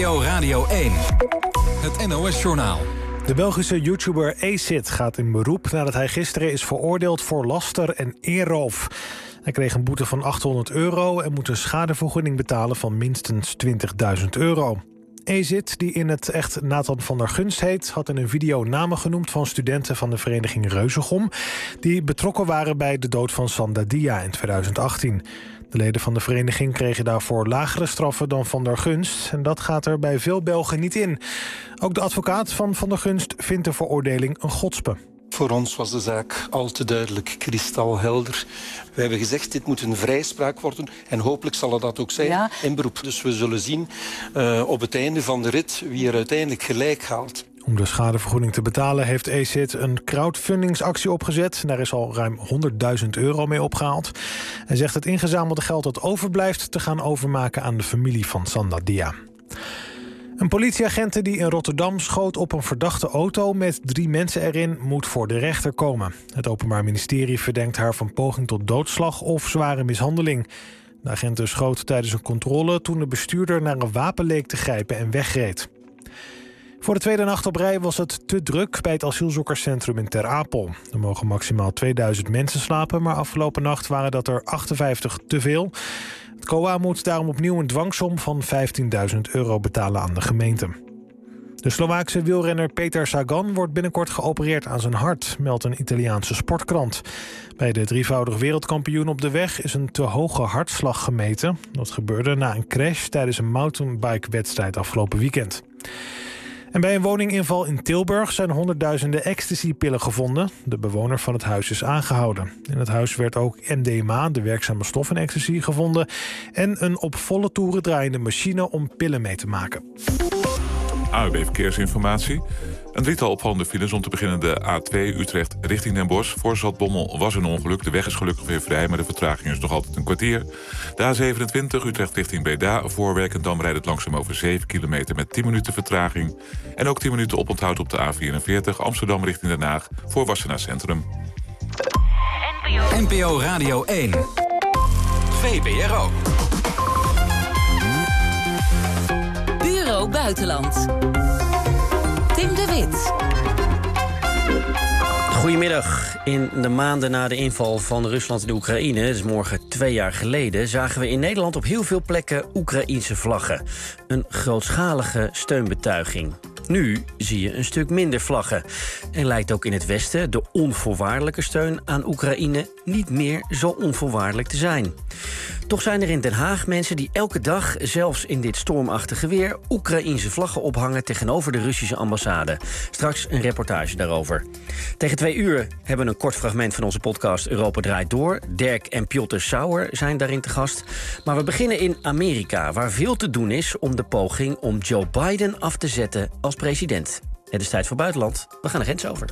NPO Radio 1. Het NOS-journaal. De Belgische YouTuber Acid gaat in beroep nadat hij gisteren is veroordeeld voor laster en eerroof. Hij kreeg een boete van €800 en moet een schadevergoeding betalen van minstens €20.000. Acid, die in het echt Nathan van der Gunst heet, had in een video namen genoemd van studenten van de vereniging Reuzegom die betrokken waren bij de dood van Sanda Dia in 2018. De leden van de vereniging kregen daarvoor lagere straffen dan Van der Gunst. En dat gaat er bij veel Belgen niet in. Ook de advocaat van Van der Gunst vindt de veroordeling een godspe. Voor ons was de zaak al te duidelijk, kristalhelder. We hebben gezegd, dit moet een vrijspraak worden. En hopelijk zal het dat ook zijn in beroep. Dus we zullen zien op het einde van de rit wie er uiteindelijk gelijk haalt. Om de schadevergoeding te betalen heeft Acid een crowdfundingsactie opgezet. Daar is al ruim €100.000 mee opgehaald. Hij zegt het ingezamelde geld dat overblijft te gaan overmaken aan de familie van Sanda Dia. Een politieagent die in Rotterdam schoot op een verdachte auto met 3 mensen erin moet voor de rechter komen. Het Openbaar Ministerie verdenkt haar van poging tot doodslag of zware mishandeling. De agent schoot tijdens een controle toen de bestuurder naar een wapen leek te grijpen en wegreed. Voor de tweede nacht op rij was het te druk bij het asielzoekerscentrum in Ter Apel. Er mogen maximaal 2000 mensen slapen, maar afgelopen nacht waren dat er 58 te veel. Het COA moet daarom opnieuw een dwangsom van €15.000 betalen aan de gemeente. De Slovaakse wielrenner Peter Sagan wordt binnenkort geopereerd aan zijn hart, meldt een Italiaanse sportkrant. Bij de drievoudig wereldkampioen op de weg is een te hoge hartslag gemeten. Dat gebeurde na een crash tijdens een mountainbike-wedstrijd afgelopen weekend. En bij een woninginval in Tilburg zijn honderdduizenden ecstasy-pillen gevonden. De bewoner van het huis is aangehouden. In het huis werd ook MDMA, de werkzame stof in ecstasy, gevonden. En een op volle toeren draaiende machine om pillen mee te maken. ANWB Verkeersinformatie. Een drietal opvallende files. Om te beginnen de A2 Utrecht richting Den Bosch. Voor Zaltbommel was een ongeluk. De weg is gelukkig weer vrij, maar de vertraging is nog altijd een kwartier. De A27 Utrecht richting Breda. Voor Werkendam rijdt het langzaam over 7 kilometer met 10 minuten vertraging. En ook 10 minuten oponthoud op de A44 Amsterdam richting Den Haag. Voor Wassenaar Centrum. NPO Radio 1. VPRO. Bureau Buitenland. Tim de Wit. Goedemiddag. In de maanden na de inval van Rusland in de Oekraïne, dat is morgen 2 jaar geleden, zagen we in Nederland op heel veel plekken Oekraïense vlaggen. Een grootschalige steunbetuiging. Nu zie je een stuk minder vlaggen. En lijkt ook in het Westen de onvoorwaardelijke steun aan Oekraïne niet meer zo onvoorwaardelijk te zijn. Toch zijn er in Den Haag mensen die elke dag, zelfs in dit stormachtige weer, Oekraïense vlaggen ophangen tegenover de Russische ambassade. Straks een reportage daarover. Tegen 2 uur hebben we een kort fragment van onze podcast Europa draait door. Dirk en Piotr Sauer zijn daarin te gast. Maar we beginnen in Amerika, waar veel te doen is om de poging om Joe Biden af te zetten als president. Het is tijd voor buitenland. We gaan de grens over.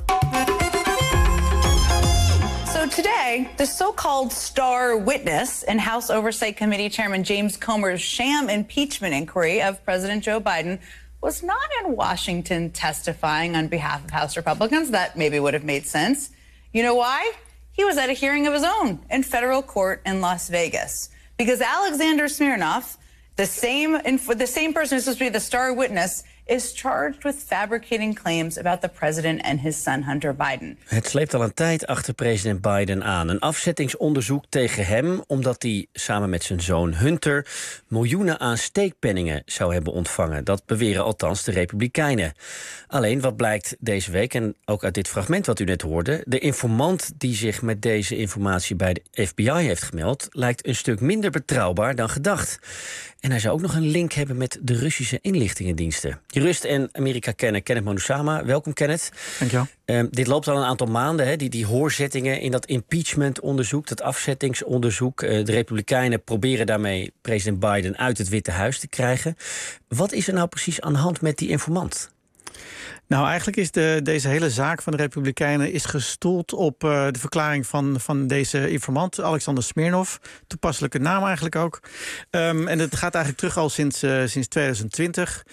So today, the so-called star witness in House Oversight Committee Chairman James Comer's sham impeachment inquiry of President Joe Biden was not in Washington testifying on behalf of House Republicans. That maybe would have made sense. You know why? He was at a hearing of his own in federal court in Las Vegas. Because Alexander Smirnov, the same person who's supposed to be the star witness, is charged with fabricating claims about the president and his son Hunter Biden. Het sleept al een tijd achter president Biden aan. Een afzettingsonderzoek tegen hem omdat hij samen met zijn zoon Hunter miljoenen aan steekpenningen zou hebben ontvangen. Dat beweren althans de Republikeinen. Alleen wat blijkt deze week, en ook uit dit fragment wat u net hoorde, de informant die zich met deze informatie bij de FBI heeft gemeld, lijkt een stuk minder betrouwbaar dan gedacht. En hij zou ook nog een link hebben met de Russische inlichtingendiensten. Jurist en Amerika-kenner Kenneth Monusama. Welkom, Kenneth. Dankjewel. Dit loopt al een aantal maanden, hè, die hoorzettingen in dat impeachment-onderzoek, dat afzettingsonderzoek. De Republikeinen proberen daarmee president Biden uit het Witte Huis te krijgen. Wat is er nou precies aan de hand met die informant? Nou, eigenlijk is deze hele zaak van de Republikeinen is gestoeld op de verklaring van deze informant, Alexander Smirnov. Toepasselijke naam eigenlijk ook. En het gaat eigenlijk terug al sinds 2020.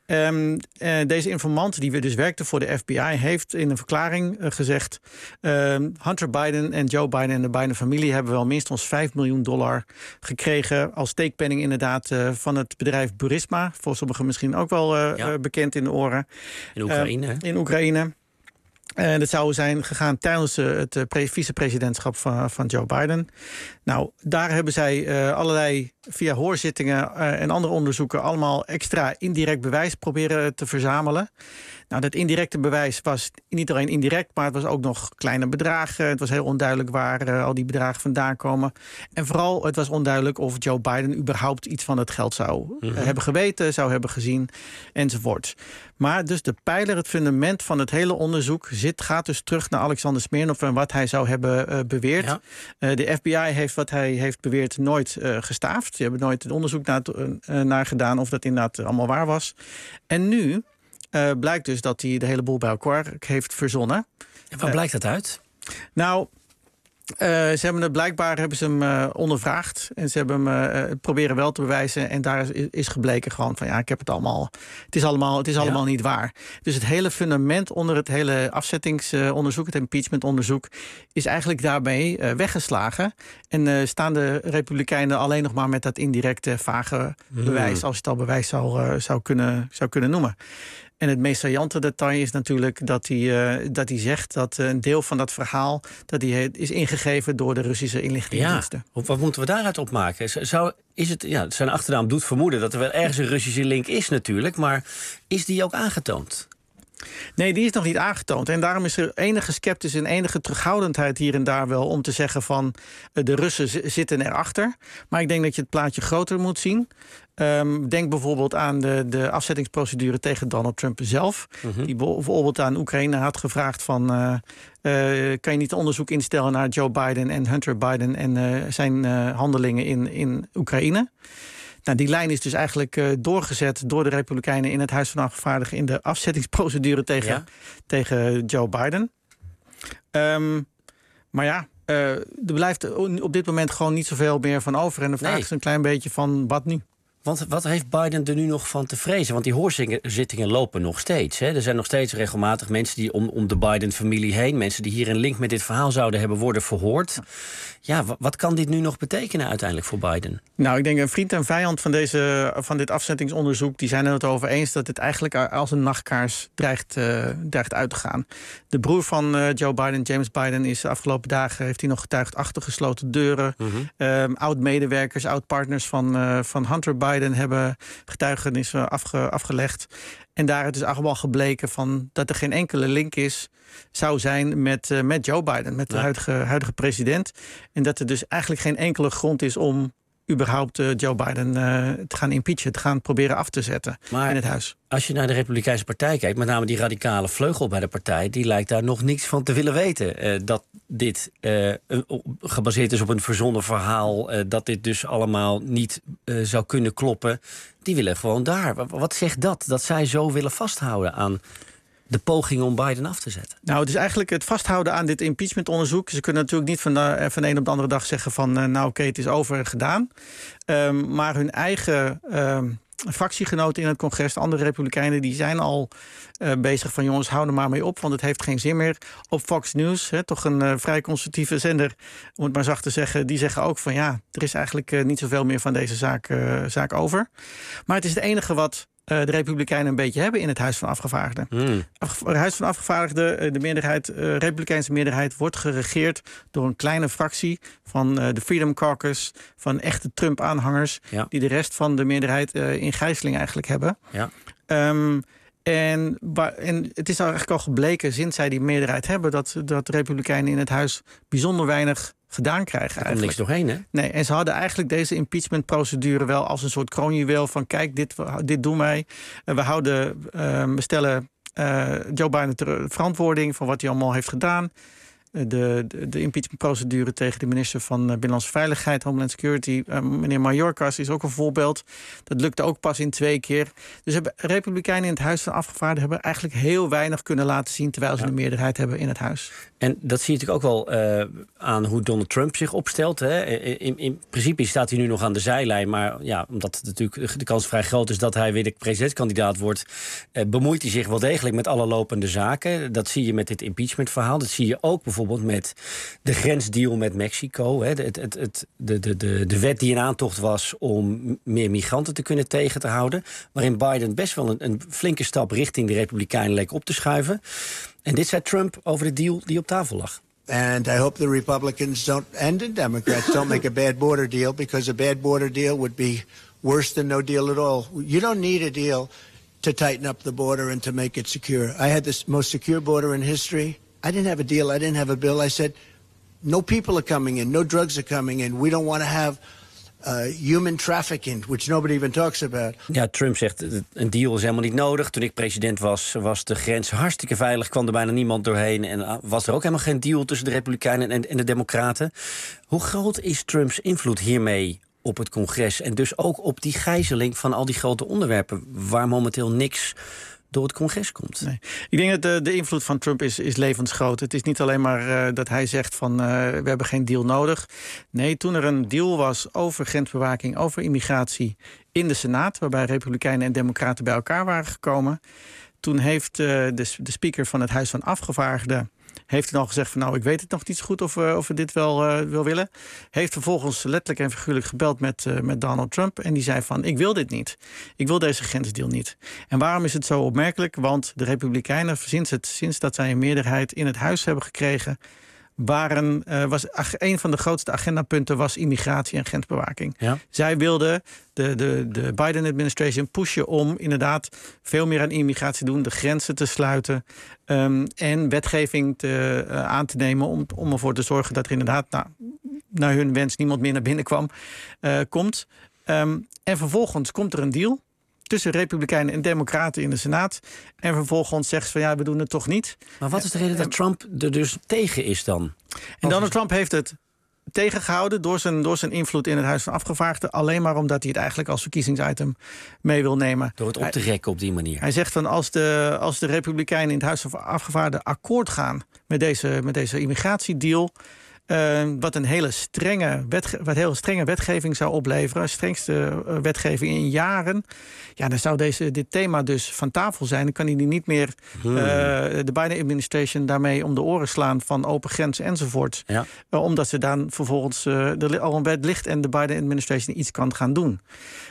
Deze informant, die dus werkte voor de FBI, heeft in een verklaring gezegd: Hunter Biden en Joe Biden en de Biden-familie hebben wel minstens $5 miljoen gekregen als steekpenning inderdaad van het bedrijf Burisma. Voor sommigen misschien ook wel bekend in de oren. In Oekraïne. Dat zou zijn gegaan tijdens het vicepresidentschap van Joe Biden. Nou, daar hebben zij allerlei via hoorzittingen en andere onderzoeken allemaal extra indirect bewijs proberen te verzamelen. Nou, dat indirecte bewijs was niet alleen indirect, maar het was ook nog kleine bedragen. Het was heel onduidelijk waar al die bedragen vandaan komen. En vooral, het was onduidelijk of Joe Biden überhaupt iets van het geld zou hebben geweten, zou hebben gezien, enzovoort. Maar dus de pijler, het fundament van het hele onderzoek gaat dus terug naar Alexander Smirnov en wat hij zou hebben beweerd. Ja. De FBI heeft wat hij heeft beweerd nooit gestaafd. Ze hebben nooit het onderzoek naar gedaan of dat inderdaad allemaal waar was. En nu blijkt dus dat hij de hele boel bij elkaar heeft verzonnen. En waar blijkt dat uit? Nou, blijkbaar hebben ze hem ondervraagd. En ze hebben hem proberen wel te bewijzen. En daar is gebleken gewoon van ik heb het allemaal. Het is allemaal niet waar. Dus het hele fundament onder het hele afzettingsonderzoek, het impeachmentonderzoek, is eigenlijk daarmee weggeslagen. En staan de Republikeinen alleen nog maar met dat indirecte, vage bewijs, als je het al bewijs zou kunnen noemen. En het meest saillante detail is natuurlijk dat hij zegt dat een deel van dat verhaal dat hij is ingegeven door de Russische inlichtingendiensten. Ja, wat moeten we daaruit opmaken? Zijn achternaam doet vermoeden dat er wel ergens een Russische link is natuurlijk, maar is die ook aangetoond? Nee, die is nog niet aangetoond. En daarom is er enige sceptisch en enige terughoudendheid hier en daar wel om te zeggen van de Russen zitten erachter. Maar ik denk dat je het plaatje groter moet zien. Denk bijvoorbeeld aan de afzettingsprocedure tegen Donald Trump zelf. Die bijvoorbeeld aan Oekraïne had gevraagd van kan je niet onderzoek instellen naar Joe Biden en Hunter Biden en zijn handelingen in Oekraïne. Nou, die lijn is dus eigenlijk doorgezet door de Republikeinen in het Huis van Afgevaardigden in de afzettingsprocedure tegen Joe Biden. Maar er blijft op dit moment gewoon niet zoveel meer van over. En de vraag is een klein beetje van wat nu? Want wat heeft Biden er nu nog van te vrezen? Want die hoorzittingen lopen nog steeds. Hè? Er zijn nog steeds regelmatig mensen die om de Biden-familie heen, mensen die hier een link met dit verhaal zouden hebben, worden verhoord. Ja, wat kan dit nu nog betekenen uiteindelijk voor Biden? Nou, ik denk een vriend en vijand van dit afzettingsonderzoek, die zijn het over eens dat het eigenlijk als een nachtkaars dreigt uit te gaan. De broer van Joe Biden, James Biden, is de afgelopen dagen heeft hij nog getuigd achter gesloten deuren. Oud-medewerkers, oud-partners van Hunter Biden hebben getuigenissen afgelegd. En daar is allemaal gebleken dat er geen enkele link zou zijn met Joe Biden, met de huidige president. En dat er dus eigenlijk geen enkele grond is om überhaupt Joe Biden te gaan impeachen, te gaan proberen af te zetten in het huis. Als je naar de Republikeinse partij kijkt, met name die radicale vleugel bij de partij, die lijkt daar nog niks van te willen weten. Dat dit gebaseerd is op een verzonnen verhaal, dat dit dus allemaal niet zou kunnen kloppen. Die willen gewoon daar. Wat zegt dat? Dat zij zo willen vasthouden aan de poging om Biden af te zetten? Nou, het is eigenlijk het vasthouden aan dit impeachmentonderzoek. Ze kunnen natuurlijk niet van de een op de andere dag zeggen van oké, het is over en gedaan. Maar hun eigen fractiegenoten in het congres, de andere republikeinen, die zijn al bezig van jongens, hou er maar mee op, want het heeft geen zin meer. Op Fox News, toch een vrij conservatieve zender, om het maar zacht te zeggen, die zeggen ook van er is eigenlijk niet zoveel meer van deze zaak over. Maar het is het enige wat de Republikeinen een beetje hebben in het Huis van Afgevaardigden. Het Huis van Afgevaardigden, de Republikeinse meerderheid, wordt geregeerd door een kleine fractie van de Freedom Caucus, van echte Trump-aanhangers, die de rest van de meerderheid in gijzeling eigenlijk hebben. Ja. En het is eigenlijk al gebleken, sinds zij die meerderheid hebben, dat de Republikeinen in het huis bijzonder weinig gedaan krijgen. Er komt niks doorheen, hè? Nee, en ze hadden eigenlijk deze impeachmentprocedure wel als een soort kroonjuweel van kijk, dit doen wij. We stellen Joe Biden ter verantwoording van wat hij allemaal heeft gedaan. de impeachmentprocedure tegen de minister van Binnenlandse Veiligheid, Homeland Security, meneer Mayorkas, is ook een voorbeeld. Dat lukte ook pas in 2 keer. Dus hebben Republikeinen in het Huis van Afgevaardigden hebben eigenlijk heel weinig kunnen laten zien, terwijl ze de meerderheid hebben in het huis. En dat zie je natuurlijk ook wel aan hoe Donald Trump zich opstelt. Hè. In principe staat hij nu nog aan de zijlijn, maar ja, omdat natuurlijk de kans vrij groot is dat hij weer de presidentskandidaat wordt, bemoeit hij zich wel degelijk met alle lopende zaken. Dat zie je met dit impeachmentverhaal. Dat zie je ook bijvoorbeeld met de grensdeal met Mexico. Hè. De wet die in aantocht was om meer migranten te kunnen tegen te houden, waarin Biden best wel een flinke stap richting de Republikeinen leek op te schuiven. En dit zei Trump over de deal die op tafel lag. And I hope the Republicans don't and the Democrats don't make a bad border deal, because a bad border deal would be worse than no deal at all. You don't need a deal to tighten up the border and to make it secure. I had the most secure border in history. I didn't have a deal. I didn't have a bill. I said, no people are coming in. No drugs are coming in. We don't want to have human trafficking, which nobody even talks about. Ja, Trump zegt, een deal is helemaal niet nodig. Toen ik president was de grens hartstikke veilig. Kwam er bijna niemand doorheen. En was er ook helemaal geen deal tussen de Republikeinen en de Democraten. Hoe groot is Trumps invloed hiermee op het congres? En dus ook op die gijzeling van al die grote onderwerpen, waar momenteel niks door het congres komt. Nee. Ik denk dat de invloed van Trump is levensgroot. Het is niet alleen maar dat hij zegt van we hebben geen deal nodig. Nee, toen er een deal was over grensbewaking, over immigratie in de Senaat, waarbij Republikeinen en Democraten bij elkaar waren gekomen, toen heeft de speaker van het Huis van Afgevaardigden heeft hij al gezegd van nou, ik weet het nog niet zo goed of we dit wel willen. Heeft vervolgens letterlijk en figuurlijk gebeld met Donald Trump. En die zei van, ik wil dit niet. Ik wil deze grensdeal niet. En waarom is het zo opmerkelijk? Want de Republikeinen, sinds dat zij een meerderheid in het huis hebben gekregen, was een van de grootste agendapunten was immigratie en grensbewaking. Ja. Zij wilden de Biden-administration pushen om inderdaad veel meer aan immigratie te doen, de grenzen te sluiten en wetgeving aan te nemen om ervoor te zorgen dat er inderdaad naar hun wens niemand meer naar binnen komt. En vervolgens komt er een deal tussen Republikeinen en Democraten in de Senaat. En vervolgens zegt ze van ja, we doen het toch niet. Maar wat is de reden dat Trump er dus tegen is dan? En Donald Trump heeft het tegengehouden door zijn invloed in het Huis van Afgevaardigden, alleen maar omdat hij het eigenlijk als verkiezingsitem mee wil nemen. Door het op te rekken op die manier. Hij zegt van als de Republikeinen in het Huis van Afgevaardigden akkoord gaan met deze immigratiedeal, wat een hele strenge wetgeving zou opleveren, strengste wetgeving in jaren. Ja, dan zou dit thema dus van tafel zijn. Dan kan hij niet meer de Biden-administration daarmee om de oren slaan van open grenzen enzovoort. Ja. Omdat ze dan vervolgens al een wet ligt en de Biden-administration iets kan gaan doen.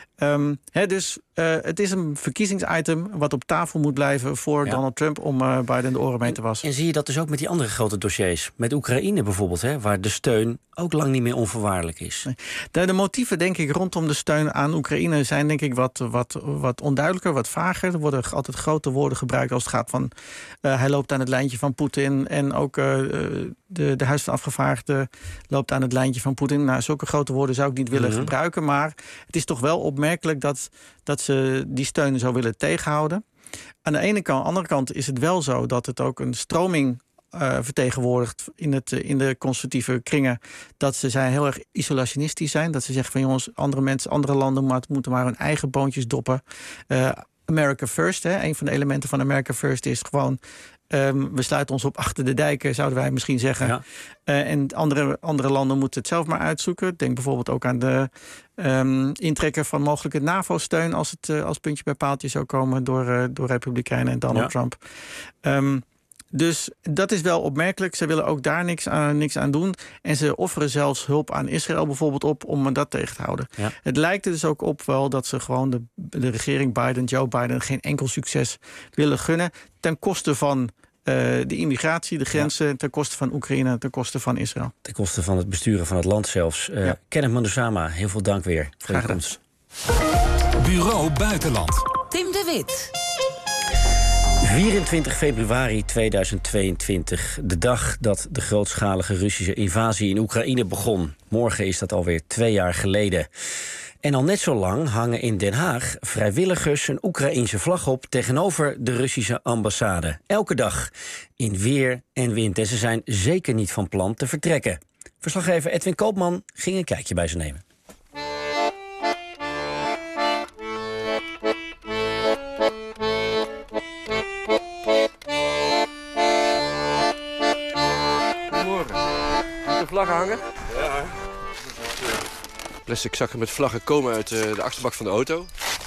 Dus het is een verkiezingsitem wat op tafel moet blijven voor Donald Trump om Biden de oren mee te wassen. En zie je dat dus ook met die andere grote dossiers? Met Oekraïne bijvoorbeeld, waar de steun ook lang niet meer onvoorwaardelijk is. Nee. De motieven, denk ik, rondom de steun aan Oekraïne zijn denk ik wat onduidelijker, wat vager. Er worden altijd grote woorden gebruikt als het gaat van hij loopt aan het lijntje van Poetin en ook de Huis van Afgevaardigden loopt aan het lijntje van Poetin. Nou, zulke grote woorden zou ik niet willen gebruiken, maar het is toch wel opmerkelijk dat ze die steun zo willen tegenhouden. Aan de andere kant is het wel zo dat het ook een stroming vertegenwoordigt in de conservatieve kringen, dat ze heel erg isolationistisch zijn. Dat ze zeggen van jongens, andere landen moeten maar hun eigen boontjes doppen. America First, een van de elementen van America First is gewoon we sluiten ons op achter de dijken, zouden wij misschien zeggen. Ja. En andere landen moeten het zelf maar uitzoeken. Denk bijvoorbeeld ook aan de intrekken van mogelijke NAVO-steun als het als puntje bij paaltje zou komen door Republikeinen en Donald Trump. Dus dat is wel opmerkelijk. Ze willen ook daar niks aan doen. En ze offeren zelfs hulp aan Israël bijvoorbeeld op om dat tegen te houden. Ja. Het lijkt er dus ook op wel dat ze gewoon de regering Biden, Joe Biden, geen enkel succes willen gunnen. Ten koste van de immigratie, de grenzen, ten koste van Oekraïne, ten koste van Israël. Ten koste van het besturen van het land zelfs. Kenneth Manduzama, heel veel dank weer voor je komst. Bureau Buitenland. Tim de Wit. 24 februari 2022, de dag dat de grootschalige Russische invasie in Oekraïne begon. Morgen is dat alweer 2 jaar geleden. En al net zo lang hangen in Den Haag vrijwilligers een Oekraïense vlag op tegenover de Russische ambassade. Elke dag, in weer en wind. En ze zijn zeker niet van plan te vertrekken. Verslaggever Edwin Koopman ging een kijkje bij ze nemen. Goedemorgen. Moet de vlaggen hangen? Ja. Plastic zakken met vlaggen komen uit de achterbak van de auto.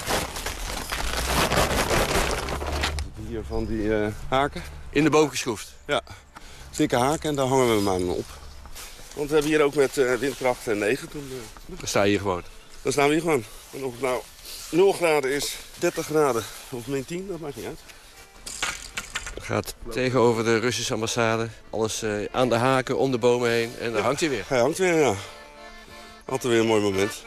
Hier van die haken. In de boom geschroefd? Ja, dikke haken en daar hangen we hem aan op. Want we hebben hier ook met windkracht 9 toen... Dan sta je hier gewoon? Dan staan we hier gewoon. En of het nou 0 graden is, 30 graden of min 10, dat maakt niet uit. Gaat tegenover de Russische ambassade. Alles aan de haken, om de bomen heen. En dan hangt hij weer. Hij hangt weer, ja. Altijd weer een mooi moment.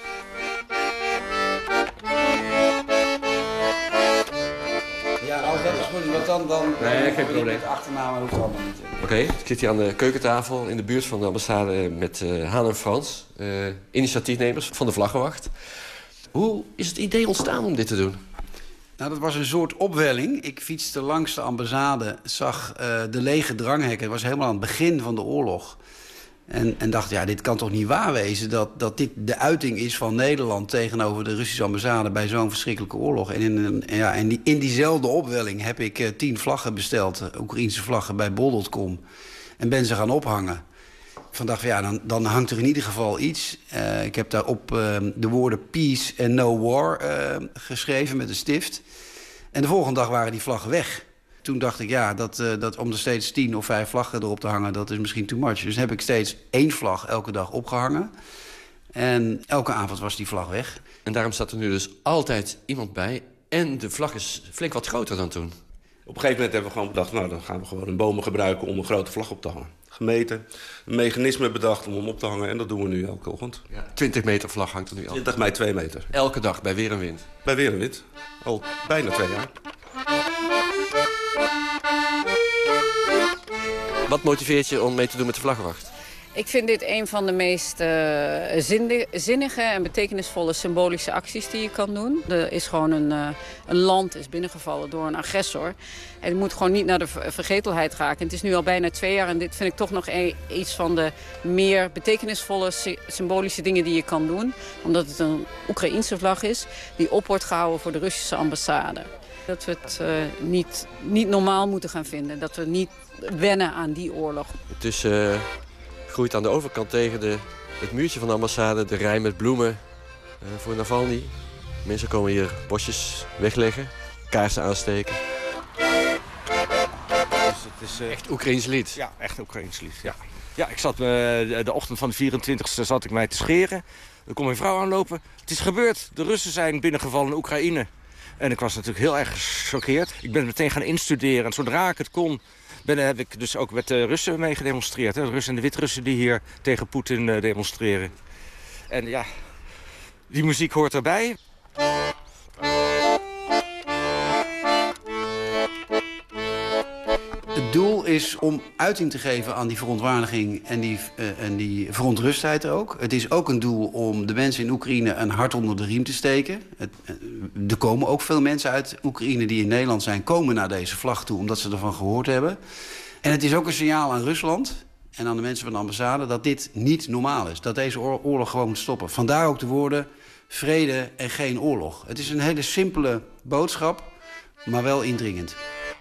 Ja, als dat is goed, want dan nee, geen probleem. De achternaam hoeft allemaal niet. Oké, ik zit hier aan de keukentafel in de buurt van de ambassade met Haan en Frans. Initiatiefnemers van de Vlaggenwacht. Hoe is het idee ontstaan om dit te doen? Nou, dat was een soort opwelling. Ik fietste langs de ambassade, zag de lege dranghekken. Het was helemaal aan het begin van de oorlog. En dacht, ja, dit kan toch niet waar wezen... dat dit de uiting is van Nederland tegenover de Russische ambassade... bij zo'n verschrikkelijke oorlog. En in diezelfde opwelling heb ik 10 vlaggen besteld... Oekraïense vlaggen bij bol.com. En ben ze gaan ophangen. Van dacht, ja, dan hangt er in ieder geval iets. Ik heb daarop de woorden peace and no war geschreven met een stift. En de volgende dag waren die vlaggen weg. Toen dacht ik, ja, dat om er steeds 10 of 5 vlaggen erop te hangen... dat is misschien too much. Dus heb ik steeds 1 vlag elke dag opgehangen. En elke avond was die vlag weg. En daarom staat er nu dus altijd iemand bij. En de vlag is flink wat groter dan toen. Op een gegeven moment hebben we gewoon bedacht... nou, dan gaan we gewoon een bomen gebruiken om een grote vlag op te hangen. Gemeten, een mechanisme bedacht om hem op te hangen... en dat doen we nu elke ochtend. Ja, 20 meter vlag hangt er nu al. 20 bij 2 meter. Elke dag, bij weer en wind? Bij weer en wind. Al bijna 2 jaar. Wat motiveert je om mee te doen met de Vlaggenwacht? Ik vind dit een van de meest zinnige en betekenisvolle symbolische acties die je kan doen. Er is gewoon een land is binnengevallen door een agressor. En het moet gewoon niet naar de vergetelheid raken. Het is nu al bijna 2 jaar en dit vind ik toch nog iets van de meer betekenisvolle symbolische dingen die je kan doen. Omdat het een Oekraïense vlag is die op wordt gehouden voor de Russische ambassade. Dat we het niet normaal moeten gaan vinden. Dat we niet wennen aan die oorlog. Het is... groeit aan de overkant tegen het muurtje van de ambassade... de rij met bloemen voor Navalny. Mensen komen hier bosjes wegleggen, kaarsen aansteken. Dus het is echt Oekraïens lied? Ja, echt Oekraïens lied, ja. Ja, ik zat de ochtend van de 24e zat ik mij te scheren. Er komt een vrouw aanlopen. Het is gebeurd, de Russen zijn binnengevallen in Oekraïne. En ik was natuurlijk heel erg gechoqueerd. Ik ben meteen gaan instuderen en zodra ik het kon... heb ik dus ook met de Russen mee gedemonstreerd. Hè? De Russen en de Wit-Russen die hier tegen Poetin demonstreren. En ja, die muziek hoort erbij. Het doel is om uiting te geven aan die verontwaardiging en die verontrustheid ook. Het is ook een doel om de mensen in Oekraïne een hart onder de riem te steken. Er komen ook veel mensen uit Oekraïne die in Nederland zijn... komen naar deze vlag toe omdat ze ervan gehoord hebben. En het is ook een signaal aan Rusland en aan de mensen van de ambassade... dat dit niet normaal is, dat deze oorlog gewoon moet stoppen. Vandaar ook de woorden vrede en geen oorlog. Het is een hele simpele boodschap, maar wel indringend.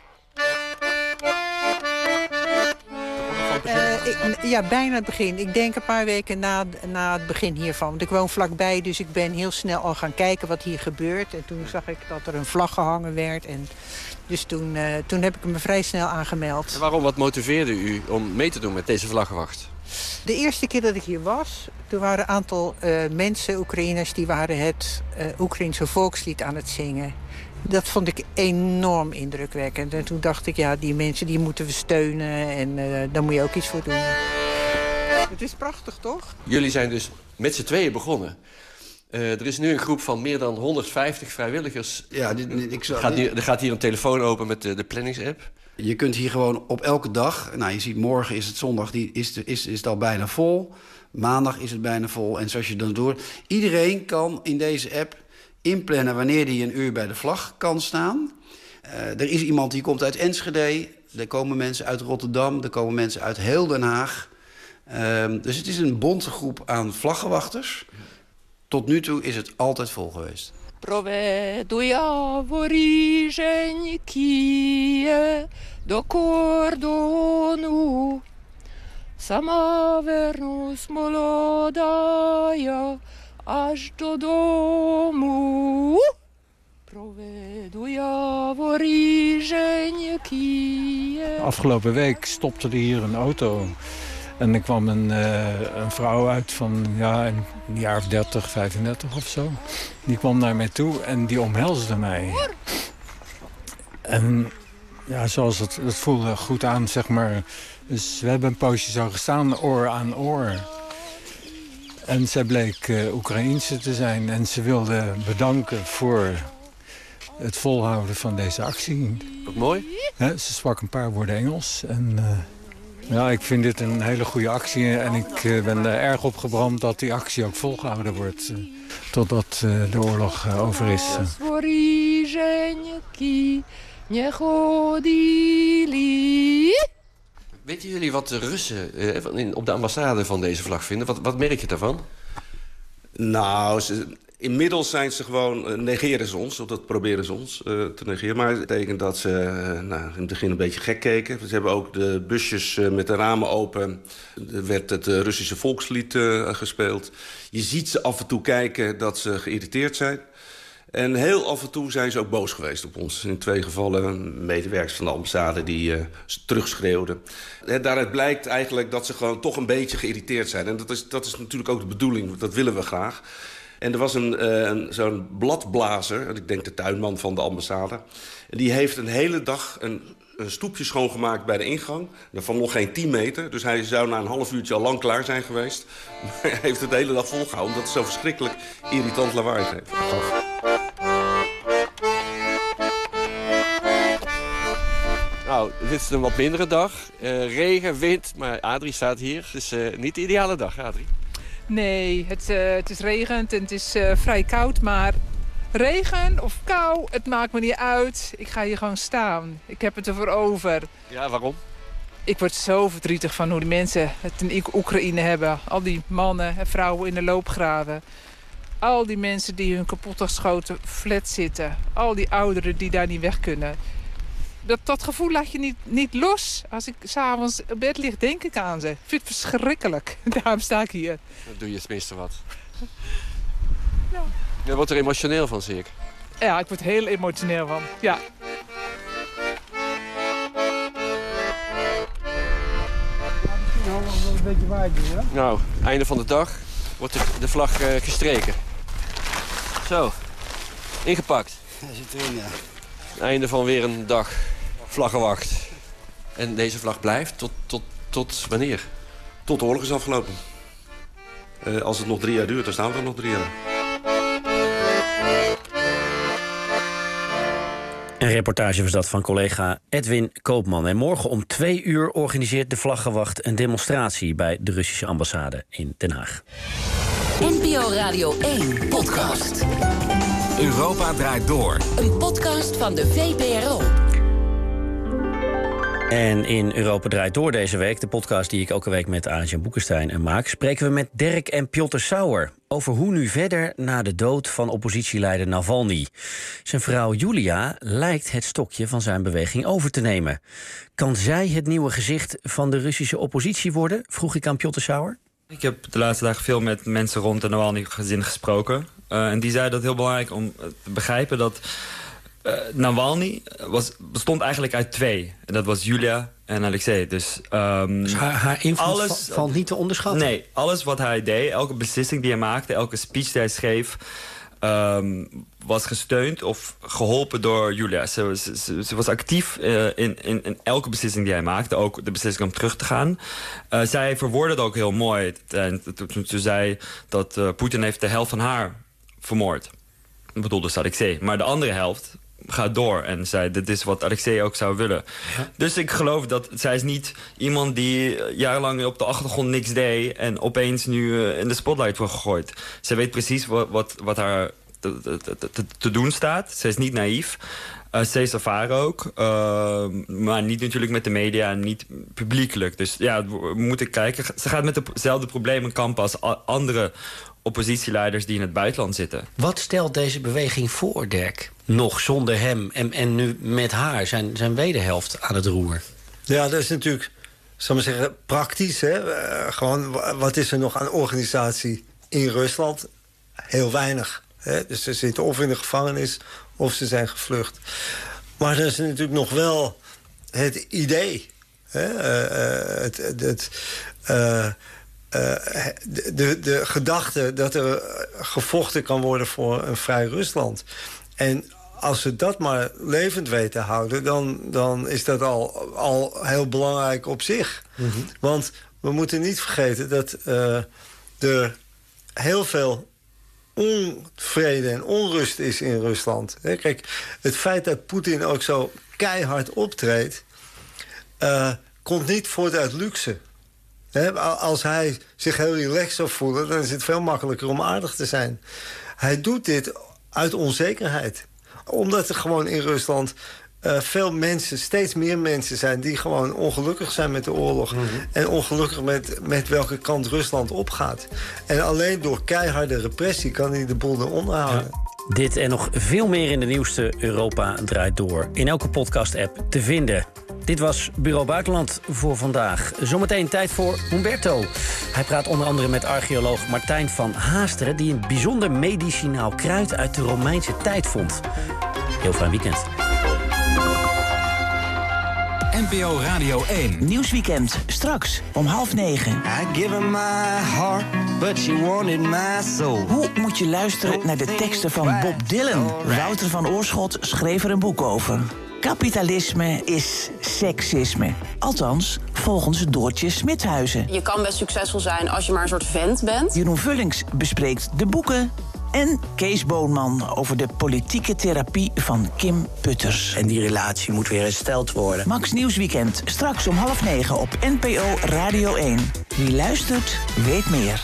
Ja, bijna het begin. Ik denk een paar weken na het begin hiervan. Want ik woon vlakbij, dus ik ben heel snel al gaan kijken wat hier gebeurt. En toen zag ik dat er een vlag gehangen werd. En dus toen heb ik me vrij snel aangemeld. En waarom? Wat motiveerde u om mee te doen met deze Vlaggenwacht? De eerste keer dat ik hier was, toen waren een aantal mensen, Oekraïners... die waren het Oekraïense volkslied aan het zingen. Dat vond ik enorm indrukwekkend. En toen dacht ik, ja, die mensen die moeten we steunen en daar moet je ook iets voor doen. Het is prachtig, toch? Jullie zijn dus met z'n tweeën begonnen. Er is nu een groep van meer dan 150 vrijwilligers. Ja, er gaat hier een telefoon open met de planningsapp. Je kunt hier gewoon op elke dag... Nou, je ziet morgen is het zondag, is het al bijna vol... Maandag is het bijna vol. En zoals je dan door... Iedereen kan in deze app inplannen wanneer hij een uur bij de vlag kan staan. Er is iemand die komt uit Enschede. Er komen mensen uit Rotterdam. Er komen mensen uit heel Den Haag. Dus het is een bonte groep aan vlaggenwachters. Tot nu toe is het altijd vol geweest. Provedu ja voriženjkije do kordonu. Sama vernus molodaja až do domu. Provedu ja voriženjkije. Afgelopen week stopte er hier een auto. En er kwam een vrouw uit van een jaar of 30, 35 of zo. Die kwam naar mij toe en die omhelsde mij. En ja, zoals het voelde goed aan, zeg maar. Dus we hebben een poosje zo gestaan, oor aan oor. En zij bleek Oekraïense te zijn. En ze wilde bedanken voor het volhouden van deze actie. Wat mooi. Ze sprak een paar woorden Engels en... Ja, ik vind dit een hele goede actie en ik ben er erg op gebrand dat die actie ook volgehouden wordt totdat de oorlog over is. Weten jullie wat de Russen op de ambassade van deze vlag vinden? Wat merk je daarvan? Nou, inmiddels zijn ze gewoon, negeren ze ons, of dat proberen ze ons te negeren. Maar het betekent dat ze in het begin een beetje gek keken. Ze hebben ook de busjes met de ramen open. Er werd het Russische volkslied gespeeld. Je ziet ze af en toe kijken dat ze geïrriteerd zijn. En heel af en toe zijn ze ook boos geweest op ons. In 2 gevallen medewerkers van de ambassade die terugschreeuwden. Daaruit blijkt eigenlijk dat ze gewoon toch een beetje geïrriteerd zijn. En dat is natuurlijk ook de bedoeling, dat willen we graag. En er was zo'n bladblazer, ik denk de tuinman van de ambassade. En die heeft een hele dag een stoepje schoongemaakt bij de ingang. Van nog geen 10 meter. Dus hij zou na een half uurtje al lang klaar zijn geweest. Maar hij heeft het de hele dag volgehouden. Omdat het zo verschrikkelijk irritant lawaai heeft. Nou, dit is een wat mindere dag. Regen, wind, maar Adrie staat hier. Het is niet de ideale dag, Adrie. Nee, het is regend en het is vrij koud, maar regen of kou, het maakt me niet uit. Ik ga hier gewoon staan. Ik heb het ervoor over. Ja, waarom? Ik word zo verdrietig van hoe die mensen het in Oekraïne hebben. Al die mannen en vrouwen in de loopgraven. Al die mensen die in hun kapotgeschoten flat zitten. Al die ouderen die daar niet weg kunnen. Dat gevoel laat je niet los. Als ik 's avonds op bed lig, denk ik aan ze. Ik vind het verschrikkelijk. Daarom sta ik hier. Dan doe je tenminste wat. Nou. Je wordt er emotioneel van, zie ik. Ja, ik word er heel emotioneel van. Ja. Misschien wel een beetje waaien, hè? Nou, einde van de dag wordt de vlag gestreken. Zo, ingepakt. Hij zit erin, ja. Einde van weer een dag vlaggenwacht. En deze vlag blijft tot wanneer? Tot de oorlog is afgelopen. Als het nog 3 jaar duurt, dan staan we er nog 3 jaar. Een reportage was dat van collega Edwin Koopman. En morgen om 2 uur organiseert de Vlaggenwacht een demonstratie bij de Russische ambassade in Den Haag. NPO Radio 1 podcast. Europa draait door. Een podcast van de VPRO. En in Europa draait door deze week, de podcast die ik elke week met Arjan Boekenstein maak, spreken we met Derek en Piotr Sauer over hoe nu verder na de dood van oppositieleider Navalny. Zijn vrouw Julia lijkt het stokje van zijn beweging over te nemen. Kan zij het nieuwe gezicht van de Russische oppositie worden? Vroeg ik aan Piotr Sauer. Ik heb de laatste dagen veel met mensen rond de Navalny-gezin gesproken. En die zeiden dat het heel belangrijk om te begrijpen dat Navalny bestond eigenlijk uit 2. En dat was Julia en Alexei. Dus haar invloed valt niet te onderschatten? Nee, alles wat hij deed, elke beslissing die hij maakte, elke speech die hij schreef, was gesteund of geholpen door Julia. Ze was actief in elke beslissing die hij maakte. Ook de beslissing om terug te gaan. Zij verwoordde het ook heel mooi. Toen ze zei dat Poetin heeft de helft van haar vermoord. Ik bedoel dus Alexei. Maar de andere helft gaat door. En zei, dit is wat Alexei ook zou willen. Ja. Dus ik geloof dat zij is niet iemand die jarenlang op de achtergrond niks deed en opeens nu in de spotlight wordt gegooid. Zij weet precies wat haar te doen staat. Zij is niet naïef. Ze is ervaren ook. Maar niet natuurlijk met de media en niet publiekelijk. Dus ja, we moeten kijken. Ze gaat met dezelfde problemen kampen als andere oppositieleiders die in het buitenland zitten. Wat stelt deze beweging voor, Dirk? Nog zonder hem en nu met haar, zijn wederhelft aan het roer. Ja, dat is natuurlijk, zal ik maar zeggen, praktisch. Hè? Gewoon, wat is er nog aan organisatie in Rusland? Heel weinig. Hè? Dus ze zitten of in de gevangenis of ze zijn gevlucht. Maar er is natuurlijk nog wel het idee. Hè? De gedachte dat er gevochten kan worden voor een vrij Rusland. En als ze dat maar levend weten te houden, dan is dat al heel belangrijk op zich. Mm-hmm. Want we moeten niet vergeten dat er heel veel onvrede en onrust is in Rusland. Kijk, het feit dat Poetin ook zo keihard optreedt, komt niet voort uit luxe. Als hij zich heel relaxed zou voelen, dan is het veel makkelijker om aardig te zijn. Hij doet dit uit onzekerheid. Omdat er gewoon in Rusland veel mensen, steeds meer mensen zijn die gewoon ongelukkig zijn met de oorlog. Mm-hmm. En ongelukkig met welke kant Rusland opgaat. En alleen door keiharde repressie kan hij de boel eronder houden. Ja. Dit en nog veel meer in de nieuwste Europa draait door. In elke podcast-app te vinden. Dit was Bureau Buitenland voor vandaag. Zometeen tijd voor Humberto. Hij praat onder andere met archeoloog Martijn van Haasteren, die een bijzonder medicinaal kruid uit de Romeinse tijd vond. Heel fijn weekend. NPO Radio 1. Nieuwsweekend, straks om 20:30. I give her my heart, but she wanted my soul. Hoe moet je luisteren naar de teksten van Bob Dylan? Wouter van Oorschot schreef er een boek over. Kapitalisme is seksisme. Althans, volgens Doortje Smithuizen. Je kan best succesvol zijn als je maar een soort vent bent. Jeroen Vullings bespreekt de boeken. En Kees Boonman over de politieke therapie van Kim Putters. En die relatie moet weer hersteld worden. Max Nieuwsweekend, straks om 20:30 op NPO Radio 1. Wie luistert, weet meer.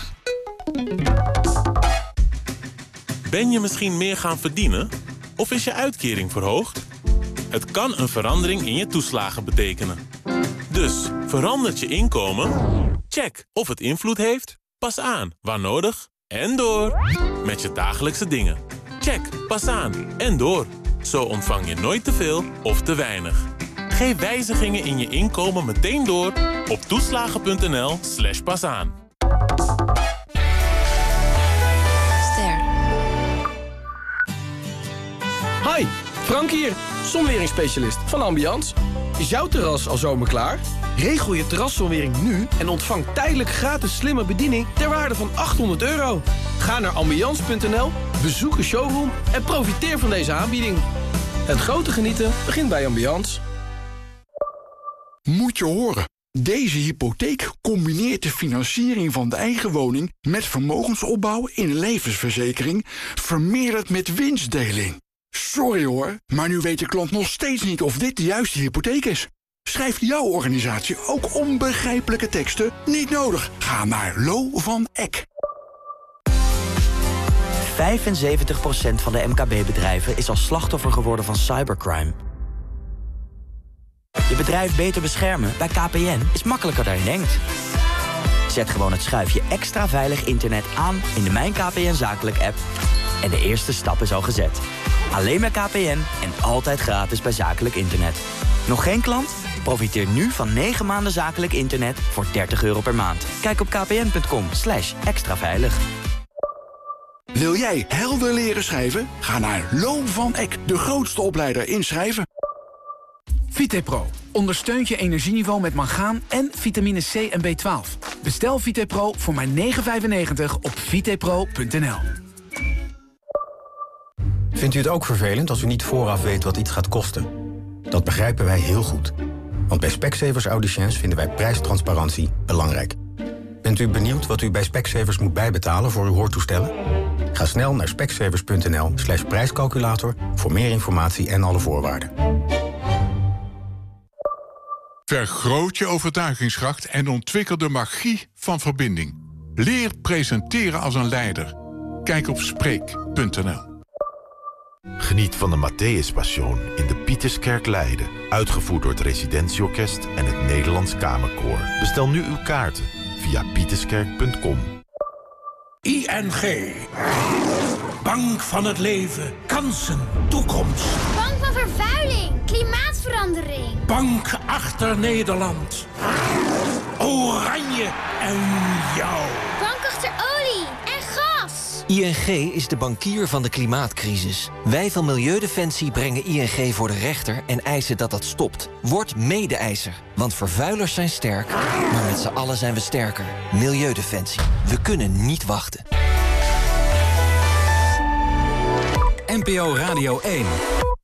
Ben je misschien meer gaan verdienen? Of is je uitkering verhoogd? Het kan een verandering in je toeslagen betekenen. Dus, verandert je inkomen? Check of het invloed heeft. Pas aan, waar nodig. En door. Met je dagelijkse dingen. Check, pas aan en door. Zo ontvang je nooit te veel of te weinig. Geef wijzigingen in je inkomen meteen door op toeslagen.nl/pasaan. Hi, Frank hier, zonweringsspecialist van Ambiance. Is jouw terras al zomerklaar? Regel je terraszonwering nu en ontvang tijdelijk gratis slimme bediening ter waarde van €800. Ga naar ambiance.nl, bezoek een showroom en profiteer van deze aanbieding. Het grote genieten begint bij Ambiance. Moet je horen. Deze hypotheek combineert de financiering van de eigen woning met vermogensopbouw in een levensverzekering, vermeerderd met winstdeling. Sorry hoor, maar nu weet de klant nog steeds niet of dit de juiste hypotheek is. Schrijft jouw organisatie ook onbegrijpelijke teksten? Niet nodig. Ga naar Lo van Eck. 75% van de MKB-bedrijven is al slachtoffer geworden van cybercrime. Je bedrijf beter beschermen bij KPN is makkelijker dan je denkt. Zet gewoon het schuifje extra veilig internet aan in de Mijn KPN Zakelijk app. En de eerste stap is al gezet. Alleen met KPN en altijd gratis bij zakelijk internet. Nog geen klant? Profiteer nu van 9 maanden zakelijk internet voor €30 per maand. Kijk op kpn.com/extra veilig. Wil jij helder leren schrijven? Ga naar Lo van Eck, de grootste opleider in schrijven. VitePro ondersteunt je energieniveau met mangaan en vitamine C en B12. Bestel VitePro voor maar €9,95 op vitepro.nl. Vindt u het ook vervelend als u niet vooraf weet wat iets gaat kosten? Dat begrijpen wij heel goed. Want bij Specsavers Audiciëns vinden wij prijstransparantie belangrijk. Bent u benieuwd wat u bij Specsavers moet bijbetalen voor uw hoortoestellen? Ga snel naar specsavers.nl/prijscalculator voor meer informatie en alle voorwaarden. Vergroot je overtuigingskracht en ontwikkel de magie van verbinding. Leer presenteren als een leider. Kijk op Spreek.nl. Geniet van de Matthäus Passion in de Pieterskerk Leiden. Uitgevoerd door het Residentieorkest en het Nederlands Kamerkoor. Bestel nu uw kaarten via pieterskerk.com. ING. Bank van het leven. Kansen. Toekomst. Bank van vervuiling. Klimaatverandering. Bank achter Nederland. Oranje en jou. Bank achter olie en gas. ING is de bankier van de klimaatcrisis. Wij van Milieudefensie brengen ING voor de rechter en eisen dat dat stopt. Word mede-eiser, want vervuilers zijn sterk, maar met z'n allen zijn we sterker. Milieudefensie. We kunnen niet wachten. NPO Radio 1.